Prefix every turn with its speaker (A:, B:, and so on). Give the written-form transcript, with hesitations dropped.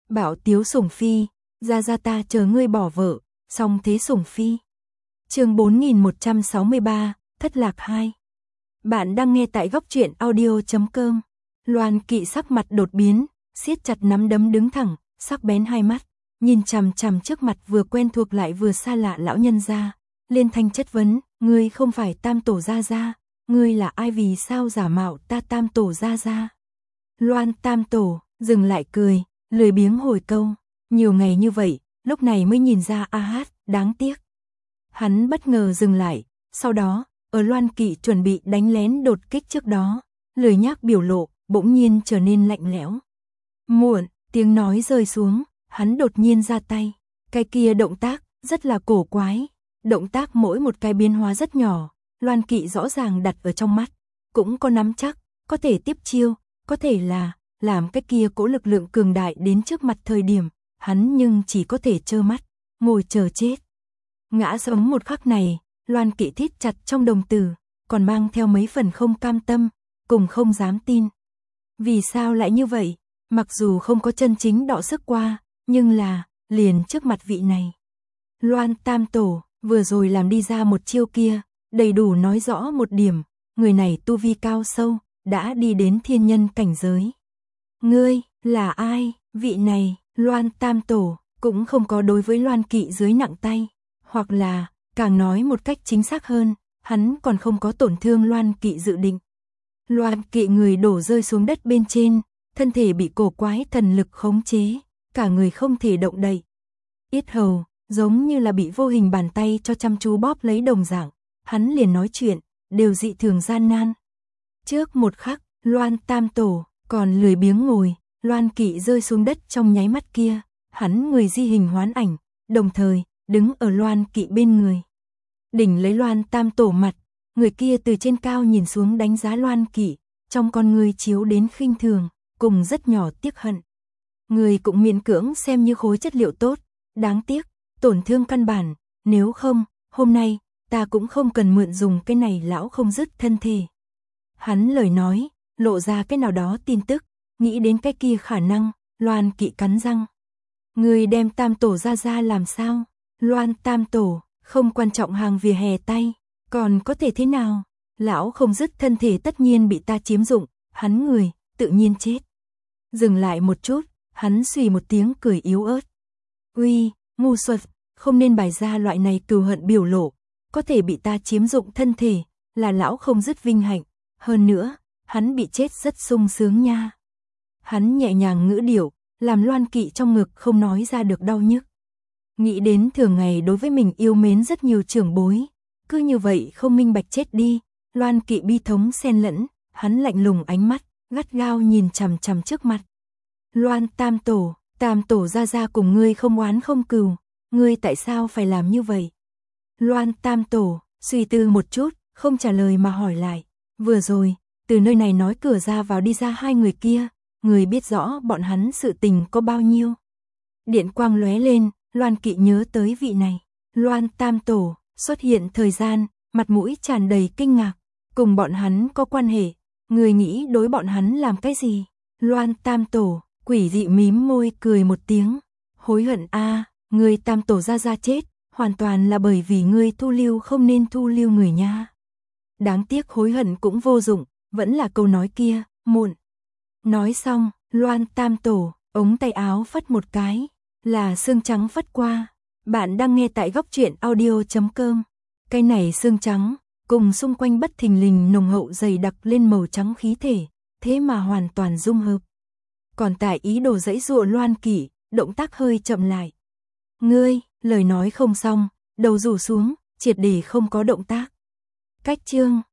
A: Bảo tiếu sủng phi, ra ta chờ ngươi bỏ vợ, song thế sủng phi. Chương 4163, thất lạc 2. Bạn đang nghe tại góc truyện audio.com. Loan Kỵ sắc mặt đột biến, siết chặt nắm đấm đứng thẳng, sắc bén hai mắt, nhìn chằm chằm trước mặt vừa quen thuộc lại vừa xa lạ lão nhân gia, liên thanh chất vấn, ngươi không phải Tam tổ gia gia, ngươi là ai, vì sao giả mạo ta Tam tổ gia gia? Loan Tam tổ dừng lại cười, lười biếng hồi câu, nhiều ngày như vậy, lúc này mới nhìn ra a hát, đáng tiếc. Hắn bất ngờ dừng lại, sau đó, ở Loan Kỵ chuẩn bị đánh lén đột kích trước đó, lười nhác biểu lộ, bỗng nhiên trở nên lạnh lẽo. Muộn, tiếng nói rơi xuống, hắn đột nhiên ra tay, cái kia động tác, rất là cổ quái, động tác mỗi một cái biến hóa rất nhỏ, Loan Kỵ rõ ràng đặt ở trong mắt, cũng có nắm chắc, có thể tiếp chiêu, có thể là, làm cái kia cỗ lực lượng cường đại đến trước mặt thời điểm, hắn nhưng chỉ có thể trơ mắt, ngồi chờ chết. Ngã sống một khắc này, Loan Kỵ thít chặt trong đồng tử, còn mang theo mấy phần không cam tâm, cùng không dám tin. Vì sao lại như vậy? Mặc dù không có chân chính đọ sức qua, nhưng là, liền trước mặt vị này. Loan Tam tổ, vừa rồi làm đi ra một chiêu kia, đầy đủ nói rõ một điểm, người này tu vi cao sâu, đã đi đến thiên nhân cảnh giới. Ngươi, là ai? Vị này, Loan Tam tổ, cũng không có đối với Loan Kỵ dưới nặng tay, hoặc là, càng nói một cách chính xác hơn, hắn còn không có tổn thương Loan Kỵ dự định. Loan Kỵ người đổ rơi xuống đất bên trên, thân thể bị cổ quái thần lực khống chế, cả người không thể động đậy. Yết hầu, giống như là bị vô hình bàn tay cho chăm chú bóp lấy đồng dạng, hắn liền nói chuyện, đều dị thường gian nan. Trước một khắc, Loan Tam tổ, còn lười biếng ngồi, Loan Kỵ rơi xuống đất trong nháy mắt kia, hắn người di hình hoán ảnh, đồng thời, đứng ở Loan Kỵ bên người. Đỉnh lấy Loan Tam tổ mặt, người kia từ trên cao nhìn xuống đánh giá Loan Kỵ, trong con người chiếu đến khinh thường, cùng rất nhỏ tiếc hận. Người cũng miễn cưỡng xem như khối chất liệu tốt, đáng tiếc, tổn thương căn bản, nếu không, hôm nay, ta cũng không cần mượn dùng cái này lão không dứt thân thể. Hắn lời nói, lộ ra cái nào đó tin tức, nghĩ đến cái kia khả năng, Loan Kỵ cắn răng. Người đem Tam tổ ra làm sao? Loan Tam tổ, không quan trọng hàng vỉa hè tay, còn có thể thế nào? Lão không dứt thân thể tất nhiên bị ta chiếm dụng, hắn người, tự nhiên chết. Dừng lại một chút, hắn xùy một tiếng cười yếu ớt. Uy, ngu xuẩn, không nên bày ra loại này cừu hận biểu lộ, có thể bị ta chiếm dụng thân thể, là lão không dứt vinh hạnh, hơn nữa, hắn bị chết rất sung sướng nha. Hắn nhẹ nhàng ngữ điệu, làm Loan Kỵ trong ngực không nói ra được đau nhức. Nghĩ đến thường ngày đối với mình yêu mến rất nhiều trưởng bối, cứ như vậy không minh bạch chết đi, Loan Kỵ bi thống xen lẫn, hắn lạnh lùng ánh mắt, gắt gao nhìn chằm chằm trước mặt. Loan Tam tổ ra cùng ngươi không oán không cừu, ngươi tại sao phải làm như vậy? Loan Tam tổ, suy tư một chút, không trả lời mà hỏi lại, vừa rồi, từ nơi này nói cửa ra vào đi ra hai người kia, người biết rõ bọn hắn sự tình có bao nhiêu. Điện quang lóe lên, Loan Kỵ nhớ tới vị này, Loan Tam tổ, xuất hiện thời gian, mặt mũi tràn đầy kinh ngạc, cùng bọn hắn có quan hệ, người nghĩ đối bọn hắn làm cái gì? Loan Tam tổ, quỷ dị mím môi cười một tiếng, hối hận a, người Tam tổ ra chết, hoàn toàn là bởi vì ngươi thu lưu không nên thu lưu người nha. Đáng tiếc hối hận cũng vô dụng, vẫn là câu nói kia, muộn. Nói xong, Loan Tam tổ, ống tay áo phất một cái, là xương trắng phất qua. Bạn đang nghe tại góc truyện audio.com. Cái này xương trắng, cùng xung quanh bất thình lình nồng hậu dày đặc lên màu trắng khí thể, thế mà hoàn toàn dung hợp. Còn tại ý đồ giãy giụa Loan Kỵ, động tác hơi chậm lại. Ngươi, lời nói không xong, đầu rủ xuống, triệt để không có động tác. Cách chương